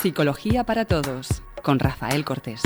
Psicología para Todos, con Rafael Cortés.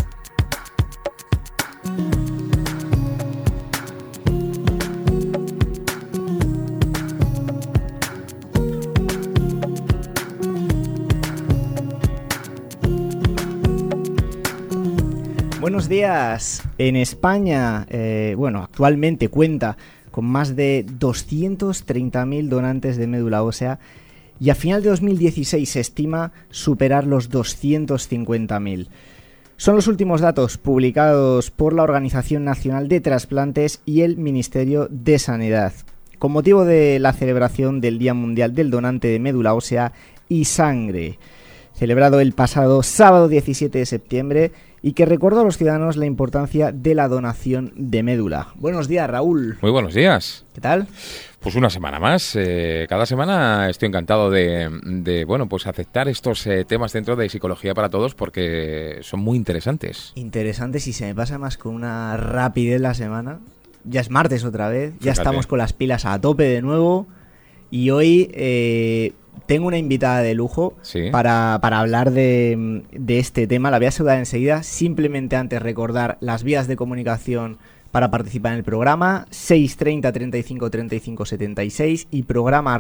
Buenos días. En España, actualmente cuenta con más de 230.000 donantes de médula ósea y a final de 2016 se estima superar los 250.000. Son los últimos datos publicados por la Organización Nacional de Trasplantes y el Ministerio de Sanidad, con motivo de la celebración del Día Mundial del Donante de Médula Ósea y Sangre, celebrado el pasado sábado 17 de septiembre y que recordó a los ciudadanos la importancia de la donación de médula. Buenos días, Raúl. Muy buenos días. ¿Qué tal? Pues una semana más. Cada semana estoy encantado de aceptar estos temas dentro de Psicología para Todos porque son muy interesantes. Interesantes, y se me pasa más con una rapidez la semana. Ya es martes otra vez, ya estamos con las pilas a tope de nuevo y hoy tengo una invitada de lujo, ¿sí?, para hablar de este tema. La voy a saludar enseguida. Simplemente antes recordar las vías de comunicación para participar en el programa: 630 35 35 76 y programa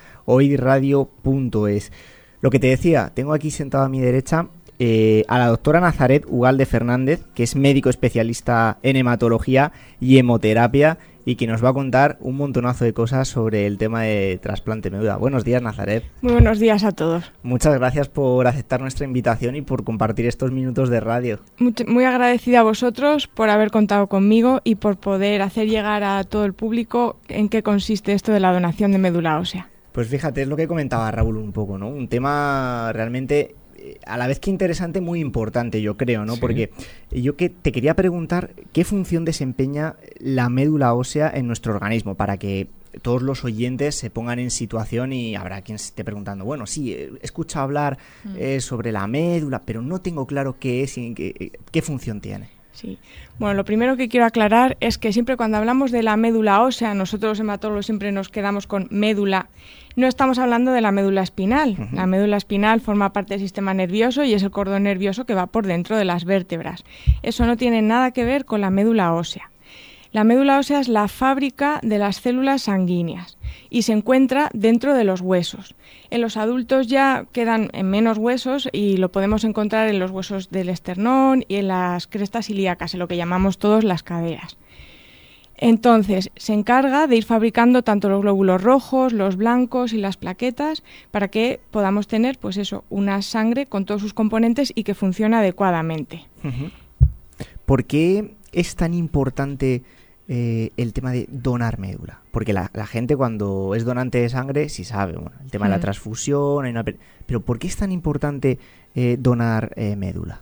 @oidradio.es. Lo que te decía, tengo aquí sentado a mi derecha a la doctora Nazaret Ugalde Fernández, que es médico especialista en hematología y hemoterapia y que nos va a contar un montonazo de cosas sobre el tema de trasplante de médula. Buenos días, Nazaret. Muy buenos días a todos. Muchas gracias por aceptar nuestra invitación y por compartir estos minutos de radio. Muy agradecida a vosotros por haber contado conmigo y por poder hacer llegar a todo el público en qué consiste esto de la donación de médula ósea. Pues fíjate, es lo que comentaba Raúl un poco, ¿no? Un tema realmente a la vez que interesante, muy importante, yo creo, ¿no? Sí. Porque yo te quería preguntar qué función desempeña la médula ósea en nuestro organismo, para que todos los oyentes se pongan en situación y habrá quien se esté preguntando, bueno, sí, escucho hablar sobre la médula, pero no tengo claro qué es y qué función tiene. Sí. Bueno, lo primero que quiero aclarar es que siempre cuando hablamos de la médula ósea, nosotros los hematólogos siempre nos quedamos con médula. No estamos hablando de la médula espinal. Uh-huh. La médula espinal forma parte del sistema nervioso y es el cordón nervioso que va por dentro de las vértebras. Eso no tiene nada que ver con la médula ósea. La médula ósea es la fábrica de las células sanguíneas y se encuentra dentro de los huesos. En los adultos ya quedan en menos huesos y lo podemos encontrar en los huesos del esternón y en las crestas ilíacas, en lo que llamamos todos las caderas. Entonces, se encarga de ir fabricando tanto los glóbulos rojos, los blancos y las plaquetas para que podamos tener, pues eso, una sangre con todos sus componentes y que funcione adecuadamente. Uh-huh. ¿Por qué es tan importante el tema de donar médula? Porque la gente cuando es donante de sangre sí sabe, bueno, el tema de la transfusión, pero ¿por qué es tan importante donar médula?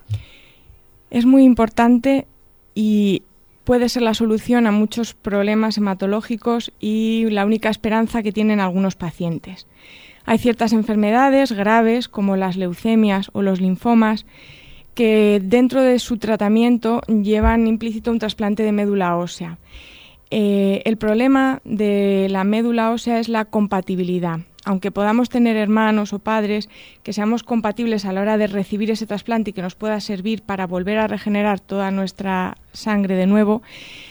Es muy importante y puede ser la solución a muchos problemas hematológicos y la única esperanza que tienen algunos pacientes. Hay ciertas enfermedades graves como las leucemias o los linfomas que dentro de su tratamiento llevan implícito un trasplante de médula ósea. El problema de la médula ósea es la compatibilidad. Aunque podamos tener hermanos o padres que seamos compatibles a la hora de recibir ese trasplante y que nos pueda servir para volver a regenerar toda nuestra sangre de nuevo,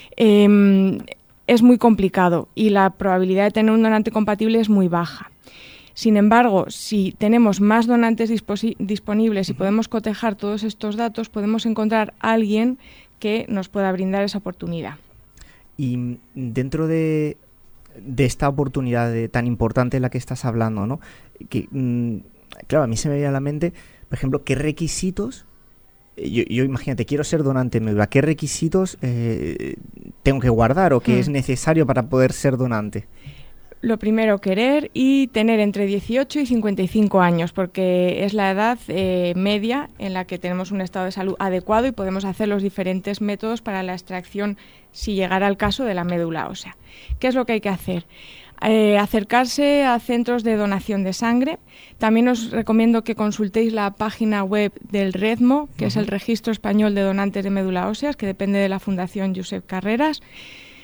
es muy complicado y la probabilidad de tener un donante compatible es muy baja. Sin embargo, si tenemos más donantes disponibles y podemos cotejar todos estos datos, podemos encontrar a alguien que nos pueda brindar esa oportunidad. Y dentro de esta oportunidad tan importante de la que estás hablando, ¿no? Que, claro, a mí se me viene a la mente, por ejemplo, ¿qué requisitos? Yo imagínate, quiero ser donante de médula, ¿qué requisitos tengo que guardar o qué es necesario para poder ser donante? Lo primero, querer y tener entre 18 y 55 años, porque es la edad media en la que tenemos un estado de salud adecuado y podemos hacer los diferentes métodos para la extracción, si llegara el caso, de la médula ósea. ¿Qué es lo que hay que hacer? Acercarse a centros de donación de sangre. También os recomiendo que consultéis la página web del REDMO, que es el Registro Español de Donantes de Médula Óseas, que depende de la Fundación Josep Carreras.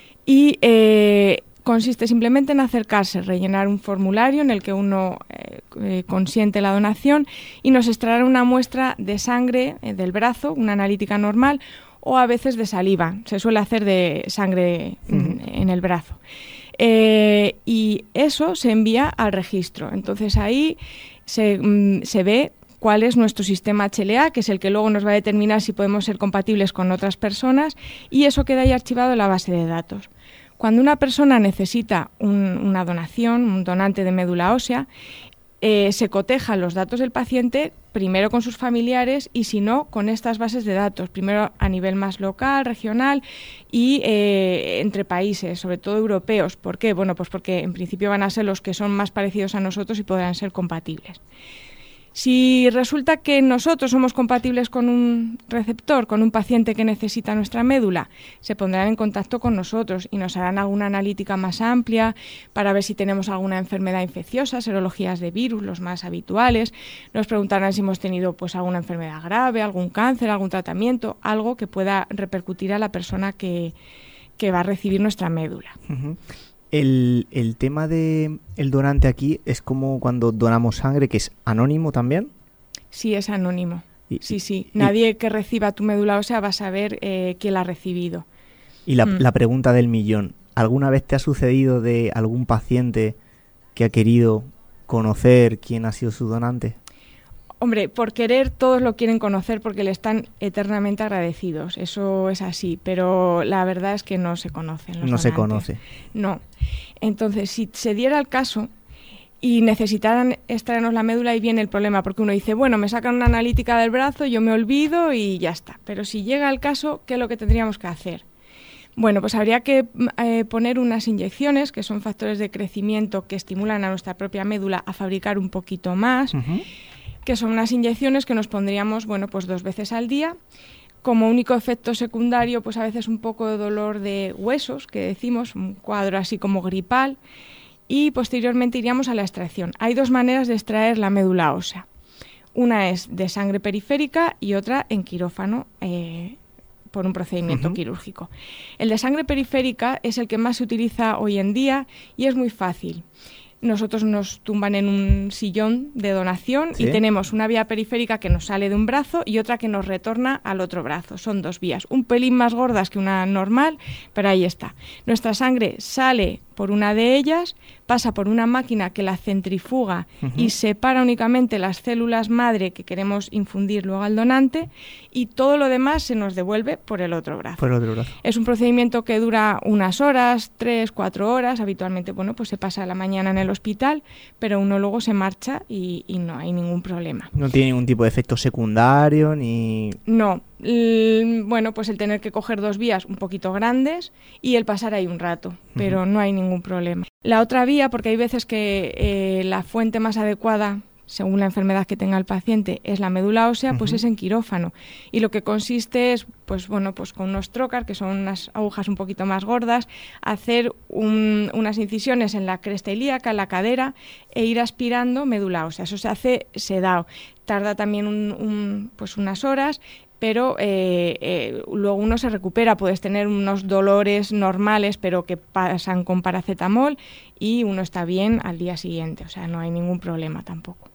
Y consiste simplemente en acercarse, rellenar un formulario en el que uno consiente la donación y nos extraerá una muestra de sangre del brazo, una analítica normal, o a veces de saliva. Se suele hacer de sangre en el brazo. Y eso se envía al registro. Entonces ahí se ve cuál es nuestro sistema HLA, que es el que luego nos va a determinar si podemos ser compatibles con otras personas, y eso queda ahí archivado en la base de datos. Cuando una persona necesita una donación, un donante de médula ósea, se cotejan los datos del paciente primero con sus familiares y si no con estas bases de datos, primero a nivel más local, regional y entre países, sobre todo europeos. ¿Por qué? Bueno, pues porque en principio van a ser los que son más parecidos a nosotros y podrán ser compatibles. Si resulta que nosotros somos compatibles con un receptor, con un paciente que necesita nuestra médula, se pondrán en contacto con nosotros y nos harán alguna analítica más amplia para ver si tenemos alguna enfermedad infecciosa, serologías de virus, los más habituales. Nos preguntarán si hemos tenido pues alguna enfermedad grave, algún cáncer, algún tratamiento, algo que pueda repercutir a la persona que va a recibir nuestra médula. Uh-huh. El tema del donante aquí es como cuando donamos sangre, que es anónimo también. Sí, es anónimo. Sí. Nadie que reciba tu médula ósea va a saber quién la ha recibido. Y la pregunta del millón. ¿Alguna vez te ha sucedido de algún paciente que ha querido conocer quién ha sido su donante? Hombre, por querer todos lo quieren conocer porque le están eternamente agradecidos. Eso es así, pero la verdad es que no se conocen los donantes. Se conoce. No. Entonces, si se diera el caso y necesitaran extraernos la médula, ahí viene el problema, porque uno dice, bueno, me sacan una analítica del brazo, yo me olvido y ya está. Pero si llega el caso, ¿qué es lo que tendríamos que hacer? Bueno, pues habría que poner unas inyecciones, que son factores de crecimiento que estimulan a nuestra propia médula a fabricar un poquito más, que son unas inyecciones que nos pondríamos, bueno, pues 2 veces al día. Como único efecto secundario, pues a veces un poco de dolor de huesos, que decimos, un cuadro así como gripal, y posteriormente iríamos a la extracción. Hay 2 maneras de extraer la médula ósea. Una es de sangre periférica y otra en quirófano, por un procedimiento quirúrgico. El de sangre periférica es el que más se utiliza hoy en día y es muy fácil. Nosotros nos tumban en un sillón de donación y tenemos una vía periférica que nos sale de un brazo y otra que nos retorna al otro brazo. Son 2 vías, un pelín más gordas que una normal, pero ahí está. Nuestra sangre sale por una de ellas, pasa por una máquina que la centrifuga y separa únicamente las células madre que queremos infundir luego al donante y todo lo demás se nos devuelve por el otro brazo. Por el otro brazo. Es un procedimiento que dura unas horas, 3, 4 horas. Habitualmente, bueno, pues se pasa la mañana en el hospital, pero uno luego se marcha y no hay ningún problema. ¿No tiene ningún tipo de efecto secundario ni...? No. Bueno, pues el tener que coger 2 vías un poquito grandes y el pasar ahí un rato, pero no hay ningún problema. La otra vía, porque hay veces que la fuente más adecuada, según la enfermedad que tenga el paciente, es la médula ósea, pues es en quirófano. Y lo que consiste es, pues bueno, pues con unos trocar, que son unas agujas un poquito más gordas, hacer unas incisiones en la cresta ilíaca, en la cadera, e ir aspirando médula ósea. Eso se hace sedado. Tarda también pues unas horas, pero luego uno se recupera. Puedes tener unos dolores normales, pero que pasan con paracetamol y uno está bien al día siguiente. O sea, no hay ningún problema tampoco.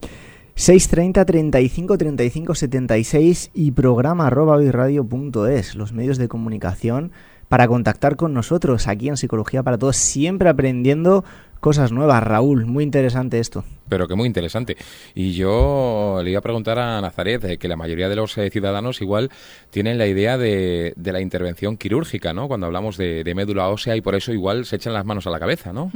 630 35 35 76 y programa@hoyradio.es, los medios de comunicación para contactar con nosotros aquí en Psicología para Todos, siempre aprendiendo cosas nuevas. Raúl, muy interesante esto. Pero que muy interesante. Y yo le iba a preguntar a Nazaret que la mayoría de los ciudadanos igual tienen la idea de la intervención quirúrgica, ¿no? Cuando hablamos de médula ósea, y por eso igual se echan las manos a la cabeza, ¿no?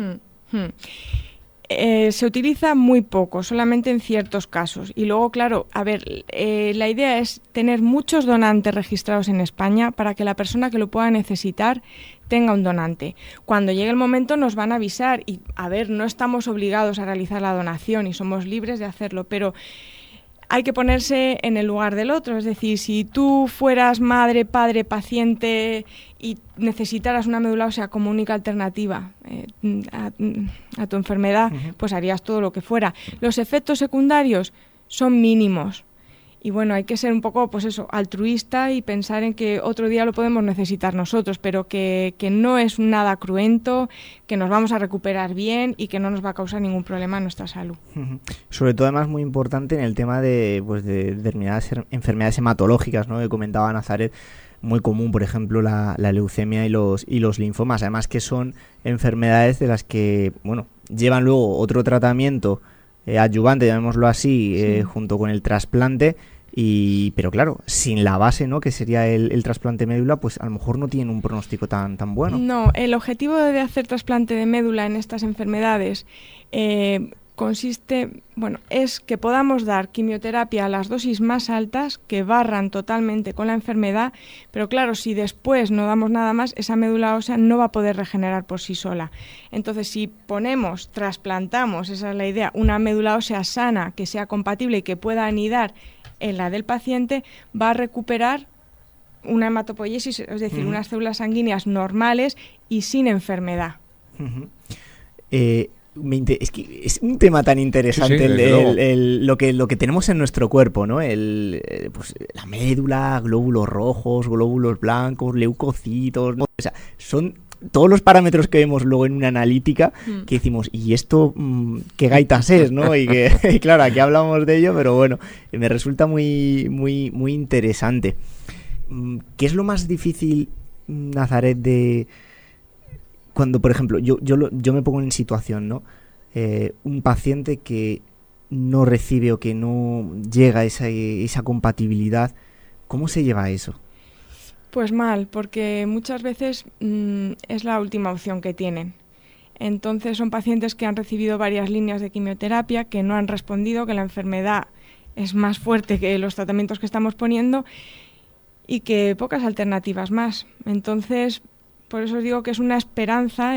Se utiliza muy poco, solamente en ciertos casos. Y luego, claro, a ver, la idea es tener muchos donantes registrados en España para que la persona que lo pueda necesitar tenga un donante. Cuando llegue el momento nos van a avisar y, a ver, no estamos obligados a realizar la donación y somos libres de hacerlo, pero hay que ponerse en el lugar del otro. Es decir, si tú fueras madre, padre, paciente y necesitaras una médula ósea como única alternativa a tu enfermedad, pues harías todo lo que fuera. Los efectos secundarios son mínimos Y bueno, hay que ser un poco, pues eso, altruista y pensar en que otro día lo podemos necesitar nosotros, pero que no es nada cruento, que nos vamos a recuperar bien y que no nos va a causar ningún problema en nuestra salud. Sobre todo, además, muy importante en el tema de determinadas enfermedades hematológicas, ¿no? Que comentaba Nazaret, muy común, por ejemplo, la leucemia y los linfomas. Además que son enfermedades de las que, bueno, llevan luego otro tratamiento adyuvante, llamémoslo así, sí, junto con el trasplante, pero claro, sin la base, ¿no?, que sería el trasplante de médula, pues a lo mejor no tienen un pronóstico tan bueno. No, el objetivo de hacer trasplante de médula en estas enfermedades consiste, es que podamos dar quimioterapia a las dosis más altas que barran totalmente con la enfermedad, pero claro, si después no damos nada más, esa médula ósea no va a poder regenerar por sí sola. Entonces, si trasplantamos, esa es la idea, una médula ósea sana, que sea compatible y que pueda anidar en la del paciente, va a recuperar una hematopoiesis, es decir, unas células sanguíneas normales y sin enfermedad. Es que es un tema tan interesante, lo que tenemos en nuestro cuerpo, ¿no? Pues la médula, glóbulos rojos, glóbulos blancos, leucocitos, ¿no? O sea, son todos los parámetros que vemos luego en una analítica que decimos, ¿y esto qué gaitas es, no? Y claro, aquí hablamos de ello, pero bueno, me resulta muy, muy, muy interesante. ¿Qué es lo más difícil, Nazaret, de cuando, por ejemplo, yo me pongo en situación, ¿no? Un paciente que no recibe o que no llega a esa compatibilidad, ¿cómo se lleva eso? Pues mal, porque muchas veces es la última opción que tienen. Entonces son pacientes que han recibido varias líneas de quimioterapia, que no han respondido, que la enfermedad es más fuerte que los tratamientos que estamos poniendo y que pocas alternativas más. Entonces, por eso os digo que es una esperanza,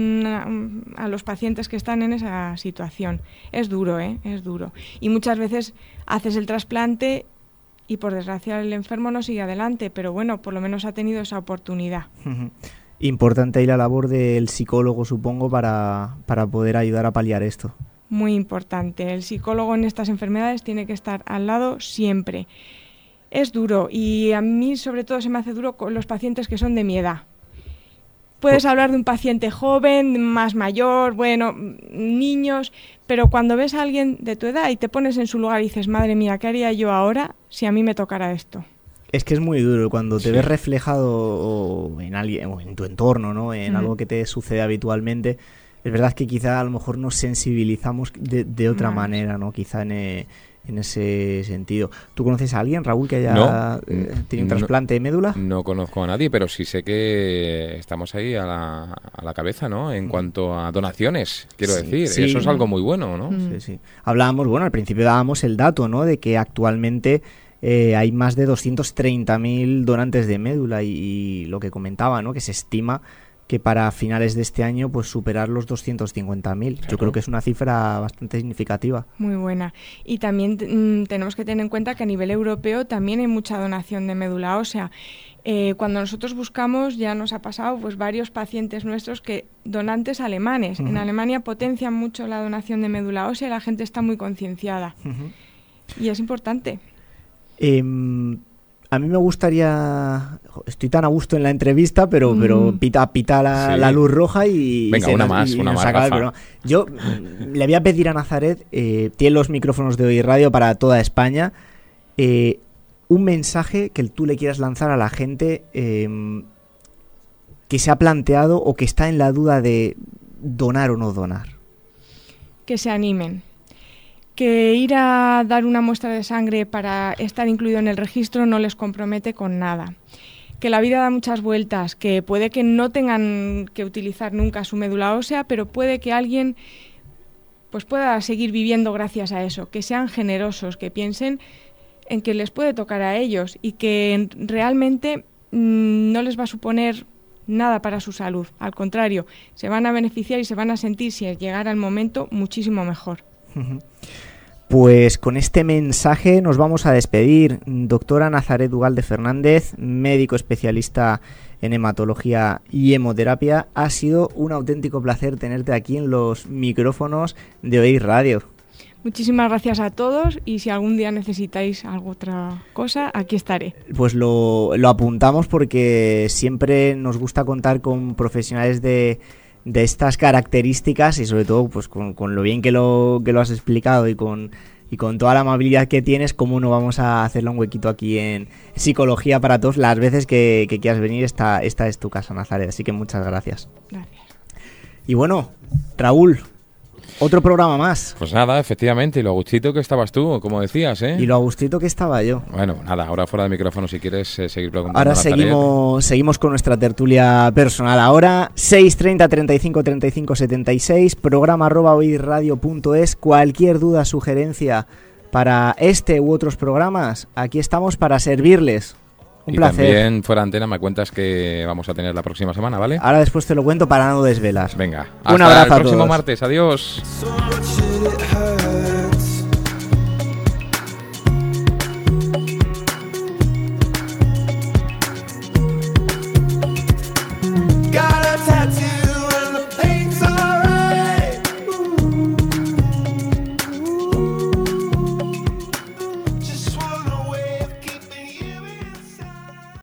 a los pacientes que están en esa situación. Es duro, es duro. Y muchas veces haces el trasplante y por desgracia el enfermo no sigue adelante, pero bueno, por lo menos ha tenido esa oportunidad. Importante ahí la labor del psicólogo, supongo, para poder ayudar a paliar esto. Muy importante. El psicólogo en estas enfermedades tiene que estar al lado siempre. Es duro y a mí sobre todo se me hace duro con los pacientes que son de mi edad. Puedes hablar de un paciente joven, más mayor, niños, pero cuando ves a alguien de tu edad y te pones en su lugar y dices, madre mía, ¿qué haría yo ahora si a mí me tocara esto? Es que es muy duro cuando te ves reflejado en alguien o en tu entorno, ¿no? En algo que te sucede habitualmente. Es verdad que quizá a lo mejor nos sensibilizamos de otra manera, ¿no? Quizá en ese sentido. ¿Tú conoces a alguien, Raúl, que haya tenido un trasplante de médula? No conozco a nadie, pero sí sé que estamos ahí a la cabeza, ¿no? En cuanto a donaciones, quiero decir. Sí. Eso es algo muy bueno, ¿no? Sí. Hablábamos, al principio dábamos el dato, ¿no? De que actualmente hay más de 230.000 donantes de médula y lo que comentaba, ¿no? Que se estima que para finales de este año pues superar los 250.000. Claro. Yo creo que es una cifra bastante significativa. Muy buena. Y también tenemos que tener en cuenta que a nivel europeo también hay mucha donación de médula ósea. Cuando nosotros buscamos, ya nos ha pasado pues varios pacientes nuestros que donantes alemanes. En Alemania potencian mucho la donación de médula ósea y la gente está muy concienciada. Y es importante. A mí me gustaría... Estoy tan a gusto en la entrevista, pero pita la luz roja y... Venga, una más, Rafa. Yo le voy a pedir a Nazaret, tiene los micrófonos de Hoy Radio para toda España, un mensaje que tú le quieras lanzar a la gente que se ha planteado o que está en la duda de donar o no donar. Que se animen. Que ir a dar una muestra de sangre para estar incluido en el registro no les compromete con nada. Que la vida da muchas vueltas, que puede que no tengan que utilizar nunca su médula ósea, pero puede que alguien pues pueda seguir viviendo gracias a eso. Que sean generosos, que piensen en que les puede tocar a ellos y que realmente no les va a suponer nada para su salud. Al contrario, se van a beneficiar y se van a sentir, si llegara el momento, muchísimo mejor. Pues con este mensaje nos vamos a despedir. Doctora Nazaret Ugalde Fernández, médico especialista en hematología y hemoterapia, ha sido un auténtico placer tenerte aquí en los micrófonos de Hoy Radio. Muchísimas gracias a todos y si algún día necesitáis alguna otra cosa, aquí estaré. Pues lo apuntamos porque siempre nos gusta contar con profesionales de estas características y sobre todo pues con lo bien que lo has explicado y con toda la amabilidad que tienes, cómo no vamos a hacerle un huequito aquí en Psicología para Todos. Las veces que quieras venir, esta es tu casa, Nazaret, así que muchas gracias. Gracias. Y bueno, Raúl, otro programa más. Pues nada, efectivamente, y lo a gustito que estabas tú, como decías, ¿eh? Y lo a gustito que estaba yo. Bueno, nada, ahora fuera de micrófono si quieres seguir preguntando. Ahora seguimos con nuestra tertulia personal. Ahora 630 35 35 76, programa @oirradio.es. Cualquier duda, sugerencia para este u otros programas, aquí estamos para servirles. Un placer. Y también fuera antena me cuentas que vamos a tener la próxima semana, ¿vale? Ahora después te lo cuento para no desvelar. Venga, un hasta abrazo el próximo a todos. martes, adiós.